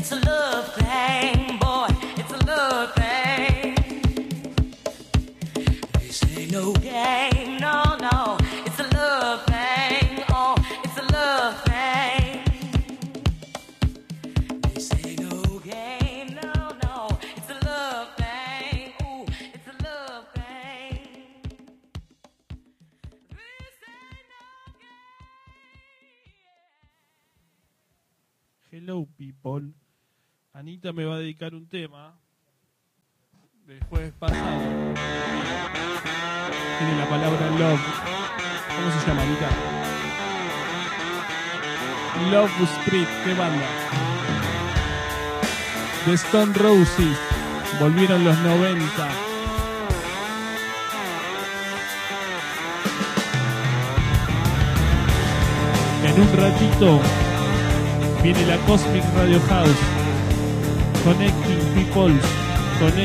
It's a love thing, boy, it's a love thing. This ain't no game, no, no. It's a love thing, oh, it's a love thing. This ain't no game, no, no. It's a love thing, ooh, it's a love thing. This ain't no game. Hello people. Anita me va a dedicar un tema del jueves pasado. Tiene la palabra love. ¿Cómo se llama, Anita? Love Street, ¿qué banda? The Stone Roses. Volvieron los 90. En un ratito viene la Cosmic Radio House. Connecting People.